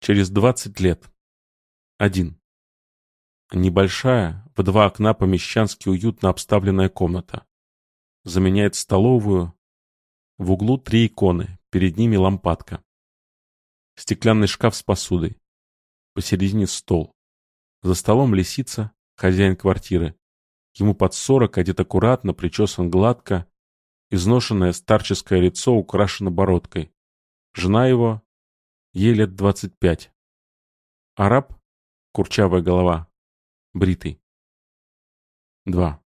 Через 20 лет. 1. Небольшая, в 2 окна помещански уютно обставленная комната. Заменяет столовую. В углу 3 иконы, перед ними лампадка. Стеклянный шкаф с посудой. Посередине стол. За столом лисица, хозяин квартиры. Ему под 40, одет аккуратно, причесан гладко. Изношенное старческое лицо украшено бородкой. Жена его, ей лет 25. Араб, курчавая голова, бритый. 2.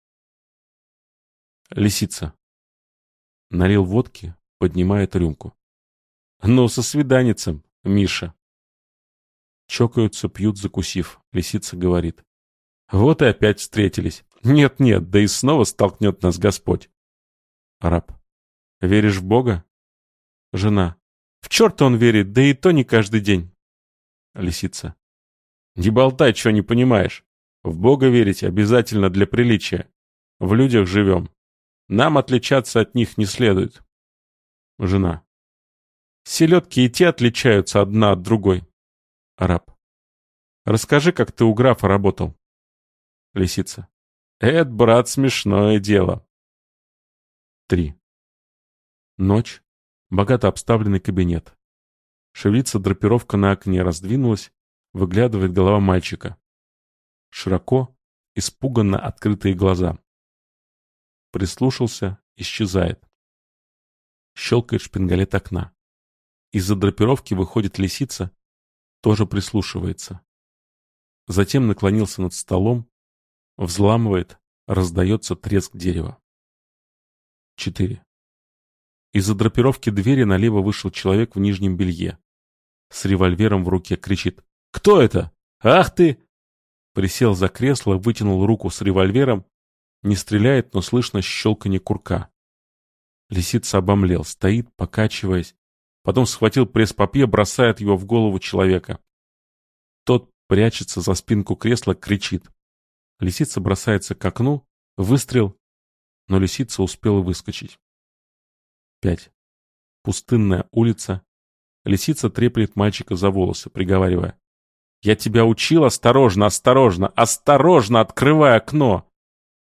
Лисица. Налил водки, поднимает рюмку. Ну, со свиданицем, Миша. Чокаются, пьют, закусив. Лисица говорит. Вот и опять встретились. Нет-нет, да и снова столкнет нас Господь. Араб. Веришь в Бога? Жена. В черта он верит, да и то не каждый день. Лисица. Не болтай, чего не понимаешь. В Бога верить обязательно для приличия. В людях живем. Нам отличаться от них не следует. Жена. Селедки и те отличаются одна от другой. Араб. Расскажи, как ты у графа работал. Лисица. Это, брат, смешное дело. 3. Ночь. Богато обставленный кабинет. Шевелится драпировка на окне, раздвинулась, выглядывает голова мальчика. Широко, испуганно открытые глаза. Прислушался, исчезает. Щелкает шпингалет окна. Из-за драпировки выходит лисица, тоже прислушивается. Затем наклонился над столом, взламывает, раздается треск дерева. 4. Из-за драпировки двери налево вышел человек в нижнем белье. С револьвером в руке кричит. «Кто это? Ах ты!» Присел за кресло, вытянул руку с револьвером. Не стреляет, но слышно щелканье курка. Лисица обомлел, стоит, покачиваясь. Потом схватил пресс-папье, бросает его в голову человека. Тот прячется за спинку кресла, кричит. Лисица бросается к окну, выстрел, но лисица успела выскочить. 5. Пустынная улица. Лисица треплет мальчика за волосы, приговаривая. «Я тебя учил, осторожно, осторожно, осторожно, открывай окно!»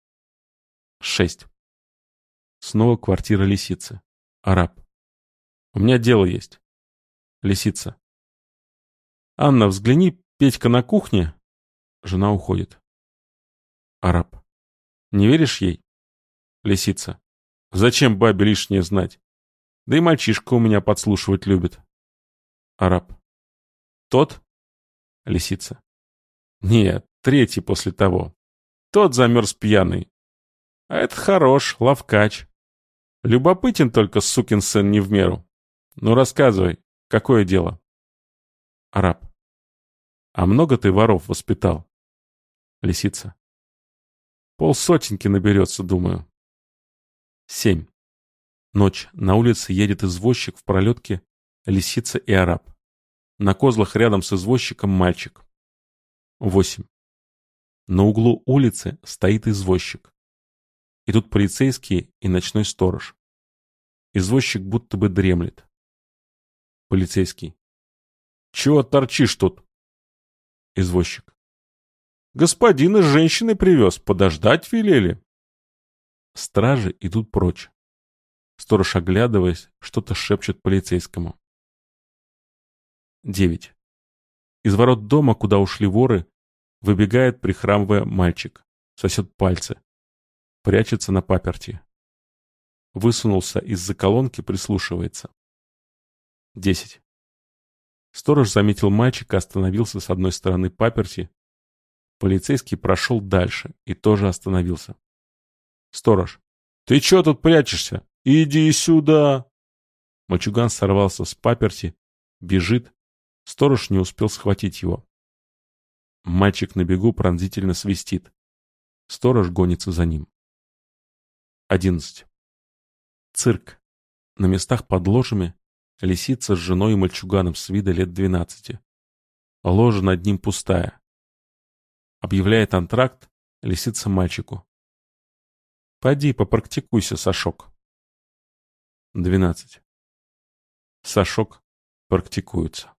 6. Снова квартира лисицы. Араб. «У меня дело есть». Лисица. «Анна, взгляни, Петька на кухне». Жена уходит. Араб. «Не веришь ей?» Лисица. «Зачем бабе лишнее знать? Да и мальчишка у меня подслушивать любит». Араб. «Тот?» Лисица. «Нет, третий после того. Тот замерз пьяный. А это хорош, ловкач. Любопытен только сукин сын не в меру. Ну, рассказывай, какое дело?» Араб. «А много ты воров воспитал?» Лисица. «Полсотенки наберется, думаю». 7. Ночь. На улице едет извозчик в пролетке, лисица и араб. На козлах рядом с извозчиком мальчик. 8. На углу улицы стоит извозчик. И тут полицейские и ночной сторож. Извозчик будто бы дремлет. Полицейский. «Чего торчишь тут?» Извозчик. «Господина с женщиной привез, подождать велели». Стражи идут прочь. Сторож, оглядываясь, что-то шепчет полицейскому. 9. Из ворот дома, куда ушли воры, выбегает, прихрамывая, мальчик. Сосет пальцы. Прячется на паперти. Высунулся из-за колонки, прислушивается. 10. Сторож заметил мальчика, остановился с одной стороны паперти. Полицейский прошел дальше и тоже остановился. Сторож. «Ты чё тут прячешься? Иди сюда!» Мальчуган сорвался с паперти, бежит. Сторож не успел схватить его. Мальчик на бегу пронзительно свистит. Сторож гонится за ним. 11. Цирк. На местах под ложами лисица с женой и мальчуганом с вида лет 12. Ложа над ним пустая. Объявляет антракт лисица мальчику. «Поди, попрактикуйся, Сашок». 12. Сашок практикуется.